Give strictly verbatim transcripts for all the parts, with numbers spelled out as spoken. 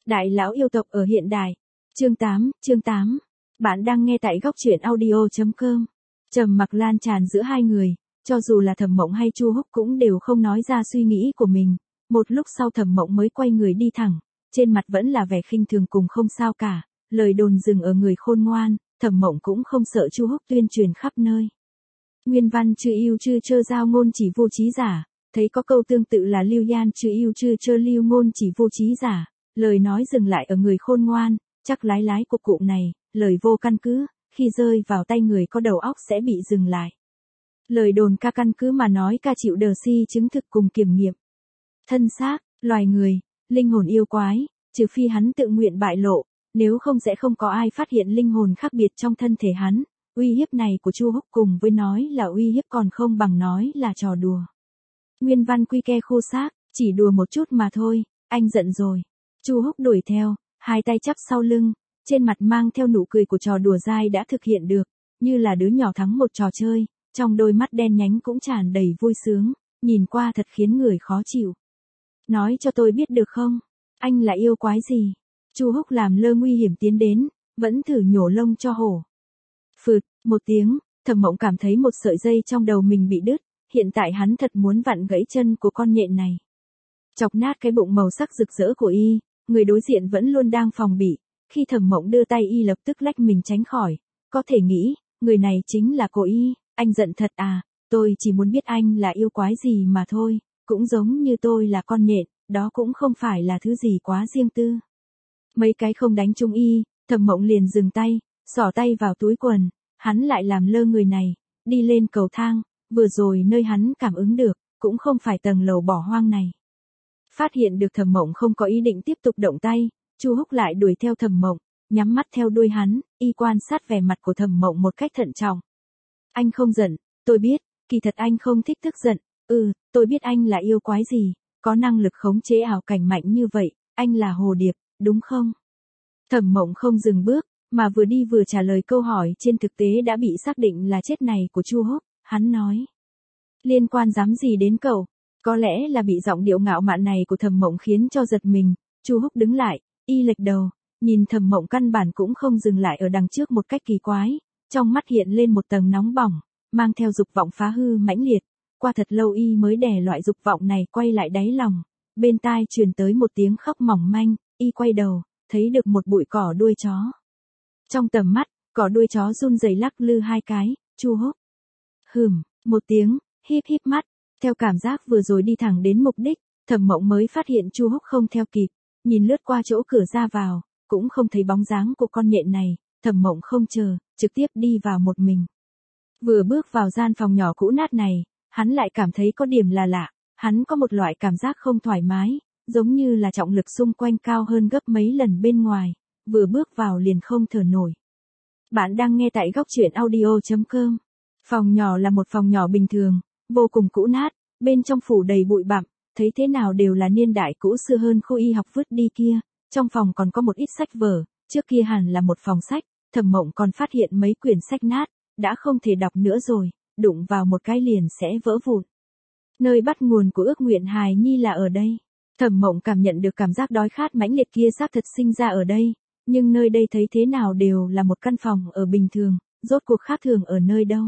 Đại lão yêu tộc ở hiện đại. Chương tám, chương tám. Bạn đang nghe tại góc truyện audio chấm com. Trầm mặc lan tràn giữa hai người, cho dù là Thẩm Mộng hay Chu Húc cũng đều không nói ra suy nghĩ của mình. Một lúc sau Thẩm Mộng mới quay người đi thẳng, trên mặt vẫn là vẻ khinh thường cùng không sao cả, lời đồn dừng ở người khôn ngoan, Thẩm Mộng cũng không sợ Chu Húc tuyên truyền khắp nơi. Nguyên văn chư yêu chư chơ giao ngôn chỉ vô trí giả, thấy có câu tương tự là lưu yan chư yêu chư chơ lưu ngôn chỉ vô trí giả, lời nói dừng lại ở người khôn ngoan, chắc lái lái của cụm này, lời vô căn cứ, khi rơi vào tay người có đầu óc sẽ bị dừng lại. Lời đồn ca căn cứ mà nói ca chịu đờ si chứng thực cùng kiểm nghiệm. Thân xác, loài người, linh hồn yêu quái, trừ phi hắn tự nguyện bại lộ, nếu không sẽ không có ai phát hiện linh hồn khác biệt trong thân thể hắn. Uy hiếp này của Chu Húc cùng với nói là uy hiếp còn không bằng nói là trò đùa. Nguyên văn quy ke khô xác, chỉ đùa một chút mà thôi, anh giận rồi. Chu Húc đuổi theo, hai tay chắp sau lưng, trên mặt mang theo nụ cười của trò đùa dai đã thực hiện được, như là đứa nhỏ thắng một trò chơi, trong đôi mắt đen nhánh cũng tràn đầy vui sướng, nhìn qua thật khiến người khó chịu. Nói cho tôi biết được không, anh là yêu quái gì? Chu Húc làm lơ nguy hiểm tiến đến, vẫn thử nhổ lông cho hổ. Phượt, một tiếng, Thẩm Mộng cảm thấy một sợi dây trong đầu mình bị đứt, hiện tại hắn thật muốn vặn gãy chân của con nhện này. Chọc nát cái bụng màu sắc rực rỡ của y, người đối diện vẫn luôn đang phòng bị, khi Thẩm Mộng đưa tay y lập tức lách mình tránh khỏi, có thể nghĩ, người này chính là cô y, anh giận thật à, tôi chỉ muốn biết anh là yêu quái gì mà thôi, cũng giống như tôi là con nhện, đó cũng không phải là thứ gì quá riêng tư. Mấy cái không đánh trúng y, Thẩm Mộng liền dừng tay, xỏ tay vào túi quần, hắn lại làm lơ người này, đi lên cầu thang, vừa rồi nơi hắn cảm ứng được, cũng không phải tầng lầu bỏ hoang này. Phát hiện được Thẩm Mộng không có ý định tiếp tục động tay, Chu Húc lại đuổi theo Thẩm Mộng, nhắm mắt theo đuôi hắn, y quan sát vẻ mặt của Thẩm Mộng một cách thận trọng. Anh không giận, tôi biết, kỳ thật anh không thích tức giận, ừ, tôi biết anh là yêu quái gì, có năng lực khống chế ảo cảnh mạnh như vậy, anh là hồ điệp, đúng không? Thẩm Mộng không dừng bước, mà vừa đi vừa trả lời câu hỏi trên thực tế đã bị xác định là chết này của Chu Húc, hắn nói. Liên quan dám gì đến cậu? Có lẽ là bị giọng điệu ngạo mạn này của Thẩm Mộng khiến cho giật mình, Chu Húc đứng lại, y lệch đầu, nhìn Thẩm Mộng căn bản cũng không dừng lại ở đằng trước một cách kỳ quái, trong mắt hiện lên một tầng nóng bỏng, mang theo dục vọng phá hư mãnh liệt, qua thật lâu y mới đè loại dục vọng này quay lại đáy lòng, bên tai truyền tới một tiếng khóc mỏng manh, y quay đầu, thấy được một bụi cỏ đuôi chó. Trong tầm mắt, cỏ đuôi chó run rẩy lắc lư hai cái, Chu Húc. Hừm, một tiếng, híp híp mắt, theo cảm giác vừa rồi đi thẳng đến mục đích, Thẩm Mộng mới phát hiện Chu Húc không theo kịp, nhìn lướt qua chỗ cửa ra vào, cũng không thấy bóng dáng của con nhện này, Thẩm Mộng không chờ, trực tiếp đi vào một mình. Vừa bước vào gian phòng nhỏ cũ nát này, hắn lại cảm thấy có điểm là lạ, hắn có một loại cảm giác không thoải mái, giống như là trọng lực xung quanh cao hơn gấp mấy lần bên ngoài, vừa bước vào liền không thở nổi. Bạn đang nghe tại góc truyện audio chấm com. Phòng nhỏ là một phòng nhỏ bình thường, vô cùng cũ nát, bên trong phủ đầy bụi bặm, thấy thế nào đều là niên đại cũ xưa hơn khu y học vứt đi kia, trong phòng còn có một ít sách vở, trước kia hẳn là một phòng sách, Thẩm Mộng còn phát hiện mấy quyển sách nát, đã không thể đọc nữa rồi, đụng vào một cái liền sẽ vỡ vụn. Nơi bắt nguồn của ước nguyện hài nhi là ở đây. Thẩm Mộng cảm nhận được cảm giác đói khát mãnh liệt kia xác thật sinh ra ở đây, nhưng nơi đây thấy thế nào đều là một căn phòng ở bình thường, rốt cuộc khác thường ở nơi đâu.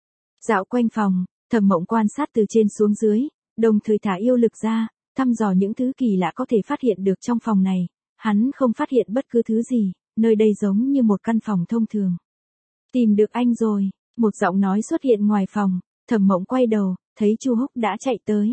Dạo quanh phòng, Thẩm Mộng quan sát từ trên xuống dưới, đồng thời thả yêu lực ra, thăm dò những thứ kỳ lạ có thể phát hiện được trong phòng này, hắn không phát hiện bất cứ thứ gì, nơi đây giống như một căn phòng thông thường. Tìm được anh rồi, một giọng nói xuất hiện ngoài phòng, Thẩm Mộng quay đầu, thấy Chu Húc đã chạy tới.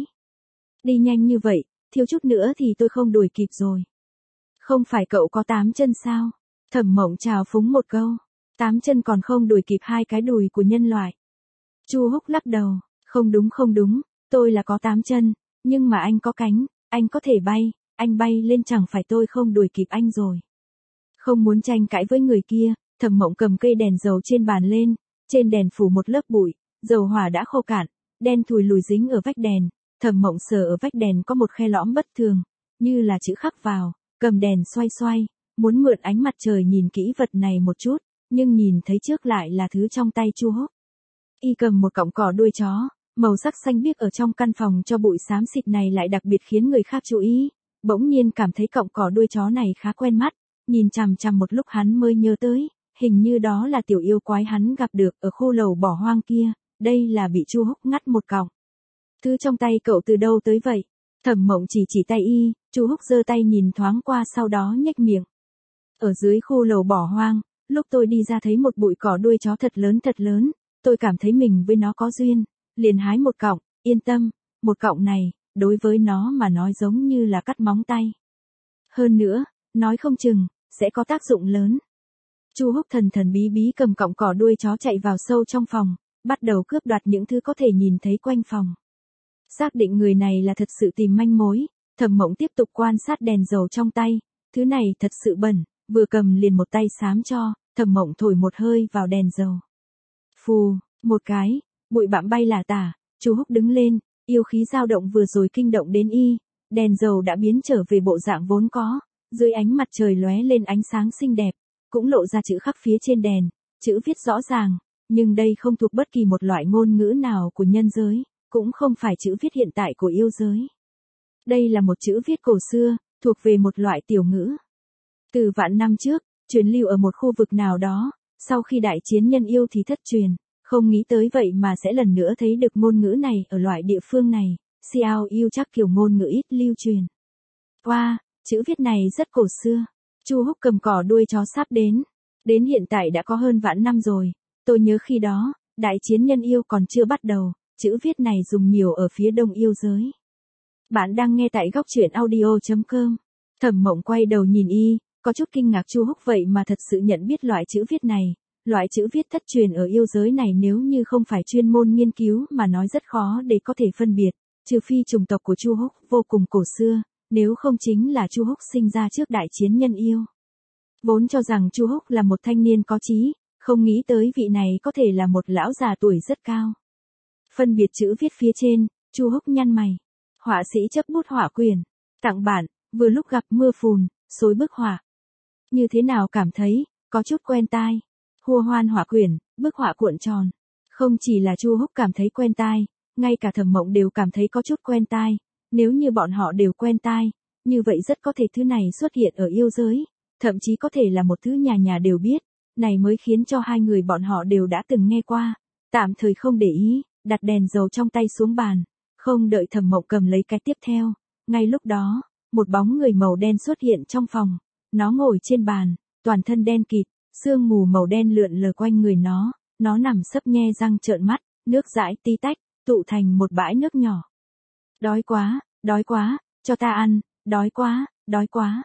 Đi nhanh như vậy, thiếu chút nữa thì tôi không đuổi kịp rồi. Không phải cậu có tám chân sao? Thẩm Mộng trào phúng một câu, tám chân còn không đuổi kịp hai cái đùi của nhân loại. Chu Húc lắc đầu, không đúng không đúng, tôi là có tám chân, nhưng mà anh có cánh, anh có thể bay, anh bay lên chẳng phải tôi không đuổi kịp anh rồi. Không muốn tranh cãi với người kia, Thẩm Mộng cầm cây đèn dầu trên bàn lên, trên đèn phủ một lớp bụi, dầu hỏa đã khô cạn, đen thùi lùi dính ở vách đèn, Thẩm Mộng sờ ở vách đèn có một khe lõm bất thường, như là chữ khắc vào, cầm đèn xoay xoay, muốn mượn ánh mặt trời nhìn kỹ vật này một chút, nhưng nhìn thấy trước lại là thứ trong tay Chu Húc. Y cầm một cọng cỏ đuôi chó, màu sắc xanh biếc ở trong căn phòng cho bụi xám xịt này lại đặc biệt khiến người khác chú ý, bỗng nhiên cảm thấy cọng cỏ đuôi chó này khá quen mắt, nhìn chằm chằm một lúc hắn mới nhớ tới, hình như đó là tiểu yêu quái hắn gặp được ở khu lầu bỏ hoang kia, đây là bị Chu Húc ngắt một cọng. Thứ trong tay cậu từ đâu tới vậy? Thẩm Mộng chỉ chỉ tay y, Chu Húc giơ tay nhìn thoáng qua sau đó nhếch miệng. Ở dưới khu lầu bỏ hoang, lúc tôi đi ra thấy một bụi cỏ đuôi chó thật lớn thật lớn, tôi cảm thấy mình với nó có duyên, liền hái một cọng, yên tâm, một cọng này, đối với nó mà nói giống như là cắt móng tay. Hơn nữa, nói không chừng, sẽ có tác dụng lớn. Chu Húc thần thần bí bí cầm cọng cỏ đuôi chó chạy vào sâu trong phòng, bắt đầu cướp đoạt những thứ có thể nhìn thấy quanh phòng. Xác định người này là thật sự tìm manh mối, Thẩm Mộng tiếp tục quan sát đèn dầu trong tay, thứ này thật sự bẩn, vừa cầm liền một tay xám cho, Thẩm Mộng thổi một hơi vào đèn dầu. Phù, một cái, bụi bặm bay lả tả, Chu Húc đứng lên, yêu khí dao động vừa rồi kinh động đến y, đèn dầu đã biến trở về bộ dạng vốn có, dưới ánh mặt trời lóe lên ánh sáng xinh đẹp, cũng lộ ra chữ khắc phía trên đèn, chữ viết rõ ràng, nhưng đây không thuộc bất kỳ một loại ngôn ngữ nào của nhân giới, cũng không phải chữ viết hiện tại của yêu giới. Đây là một chữ viết cổ xưa, thuộc về một loại tiểu ngữ. Từ vạn năm trước, truyền lưu ở một khu vực nào đó, sau khi đại chiến nhân yêu thì thất truyền, không nghĩ tới vậy mà sẽ lần nữa thấy được ngôn ngữ này ở loại địa phương này, Xiao yêu chắc kiểu ngôn ngữ ít lưu truyền. Qua, wow, chữ viết này rất cổ xưa. Chu Húc cầm cỏ đuôi chó sắp đến, đến hiện tại đã có hơn vạn năm rồi, tôi nhớ khi đó, đại chiến nhân yêu còn chưa bắt đầu, chữ viết này dùng nhiều ở phía đông yêu giới. Bạn đang nghe tại góc truyện audio chấm com. Thẩm Mộng quay đầu nhìn y, có chút kinh ngạc Chu Húc vậy mà thật sự nhận biết loại chữ viết này, loại chữ viết thất truyền ở yêu giới này nếu như không phải chuyên môn nghiên cứu mà nói rất khó để có thể phân biệt, trừ phi chủng tộc của Chu Húc vô cùng cổ xưa, nếu không chính là Chu Húc sinh ra trước đại chiến nhân yêu. Vốn cho rằng Chu Húc là một thanh niên có trí, không nghĩ tới vị này có thể là một lão già tuổi rất cao. Phân biệt chữ viết phía trên, Chu Húc nhăn mày. Họa sĩ chấp bút họa quyển, tặng bạn, vừa lúc gặp mưa phùn, xối bức họa. Như thế nào cảm thấy, có chút quen tai. Hua hoan họa quyển, bức họa cuộn tròn. Không chỉ là Chu Húc cảm thấy quen tai, ngay cả Thẩm Mộng đều cảm thấy có chút quen tai. Nếu như bọn họ đều quen tai, như vậy rất có thể thứ này xuất hiện ở yêu giới, thậm chí có thể là một thứ nhà nhà đều biết, này mới khiến cho hai người bọn họ đều đã từng nghe qua. Tạm thời không để ý, đặt đèn dầu trong tay xuống bàn, không đợi Thẩm Mộng cầm lấy cái tiếp theo, ngay lúc đó, một bóng người màu đen xuất hiện trong phòng, nó ngồi trên bàn, toàn thân đen kịt, sương mù màu đen lượn lờ quanh người nó, nó nằm sấp nhe răng trợn mắt, nước dãi tí tách, tụ thành một bãi nước nhỏ. Đói quá, đói quá, cho ta ăn, đói quá, đói quá.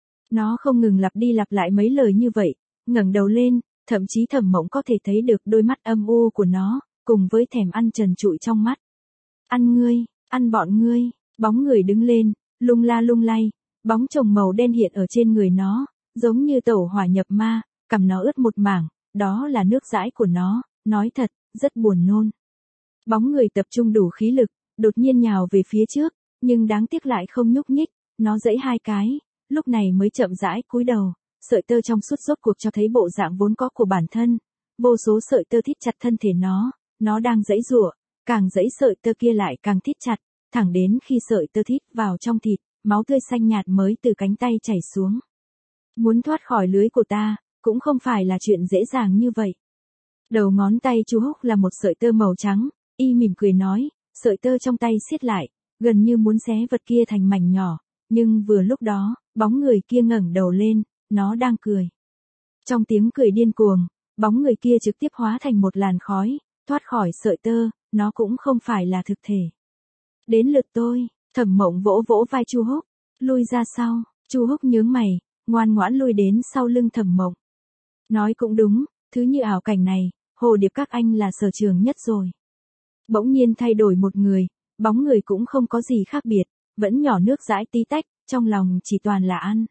Nó không ngừng lặp đi lặp lại mấy lời như vậy, ngẩng đầu lên, thậm chí Thẩm Mộng có thể thấy được đôi mắt âm u của nó, cùng với thèm ăn trần trụi trong mắt. Ăn ngươi, ăn bọn ngươi, bóng người đứng lên, lung la lung lay, bóng chồng màu đen hiện ở trên người nó, giống như tẩu hỏa nhập ma, cằm nó ướt một mảng, đó là nước dãi của nó, nói thật, rất buồn nôn. Bóng người tập trung đủ khí lực, đột nhiên nhào về phía trước, nhưng đáng tiếc lại không nhúc nhích, nó giãy hai cái, lúc này mới chậm rãi cúi đầu, sợi tơ trong suốt rốt cuộc cho thấy bộ dạng vốn có của bản thân, vô số sợi tơ thít chặt thân thể nó, nó đang giãy giụa, càng giãy sợi tơ kia lại càng thít chặt, thẳng đến khi sợi tơ thít vào trong thịt, máu tươi xanh nhạt mới từ cánh tay chảy xuống. Muốn thoát khỏi lưới của ta, cũng không phải là chuyện dễ dàng như vậy. Đầu ngón tay Chu Húc là một sợi tơ màu trắng, y mỉm cười nói, sợi tơ trong tay siết lại, gần như muốn xé vật kia thành mảnh nhỏ, nhưng vừa lúc đó, bóng người kia ngẩng đầu lên, nó đang cười. Trong tiếng cười điên cuồng, bóng người kia trực tiếp hóa thành một làn khói, thoát khỏi sợi tơ, nó cũng không phải là thực thể. Đến lượt tôi, Thẩm Mộng vỗ vỗ vai Chu Húc, lui ra sau, Chu Húc nhướng mày, ngoan ngoãn lui đến sau lưng Thẩm Mộng. Nói cũng đúng, thứ như ảo cảnh này, hồ điệp các anh là sở trường nhất rồi. Bỗng nhiên thay đổi một người, bóng người cũng không có gì khác biệt, vẫn nhỏ nước dãi tí tách, trong lòng chỉ toàn là ăn.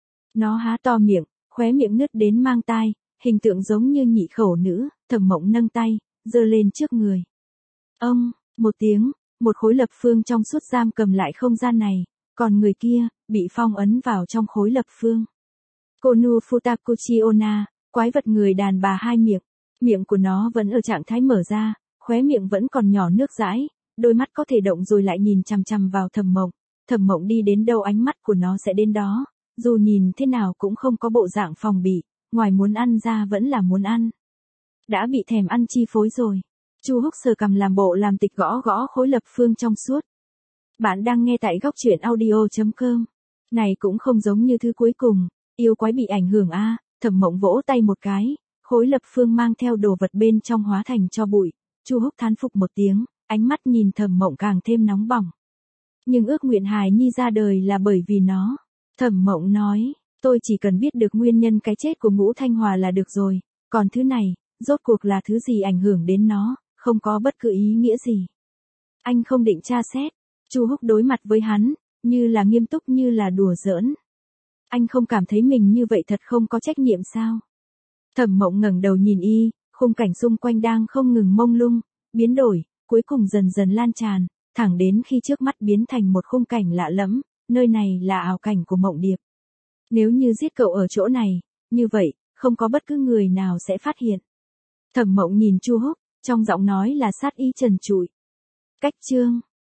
Nó há to miệng, khóe miệng nứt đến mang tai, hình tượng giống như nhị khẩu nữ, Thẩm Mộng nâng tay, giơ lên trước người. Ông, một tiếng, một khối lập phương trong suốt giam cầm lại không gian này, còn người kia, bị phong ấn vào trong khối lập phương. Konu Futakuchi Onna, quái vật người đàn bà hai miệng, miệng của nó vẫn ở trạng thái mở ra, khóe miệng vẫn còn nhỏ nước dãi, đôi mắt có thể động rồi lại nhìn chằm chằm vào Thẩm Mộng, Thẩm Mộng đi đến đâu ánh mắt của nó sẽ đến đó, dù nhìn thế nào cũng không có bộ dạng phòng bị, ngoài muốn ăn ra vẫn là muốn ăn. Đã bị thèm ăn chi phối rồi. Chu Húc sờ cằm làm bộ làm tịch gõ gõ khối lập phương trong suốt. Bạn đang nghe tại góc truyện audio chấm com. Này cũng không giống như thứ cuối cùng, yêu quái bị ảnh hưởng a. Thẩm Mộng vỗ tay một cái, khối lập phương mang theo đồ vật bên trong hóa thành cho bụi. Chu Húc thán phục một tiếng, ánh mắt nhìn Thẩm Mộng càng thêm nóng bỏng. Nhưng ước nguyện hài nhi ra đời là bởi vì nó. Thẩm Mộng nói, tôi chỉ cần biết được nguyên nhân cái chết của Ngũ Thanh Hòa là được rồi, còn thứ này, rốt cuộc là thứ gì ảnh hưởng đến nó, không có bất cứ ý nghĩa gì. Anh không định tra xét. Chu Húc đối mặt với hắn, như là nghiêm túc như là đùa giỡn. Anh không cảm thấy mình như vậy thật không có trách nhiệm sao? Thẩm Mộng ngẩng đầu nhìn y, khung cảnh xung quanh đang không ngừng mông lung, biến đổi, cuối cùng dần dần lan tràn, thẳng đến khi trước mắt biến thành một khung cảnh lạ lẫm, nơi này là ảo cảnh của Mộng Điệp. Nếu như giết cậu ở chỗ này, như vậy, không có bất cứ người nào sẽ phát hiện. Thẩm Mộng nhìn Chu Húc, trong giọng nói là sát ý trần trụi. Cách chương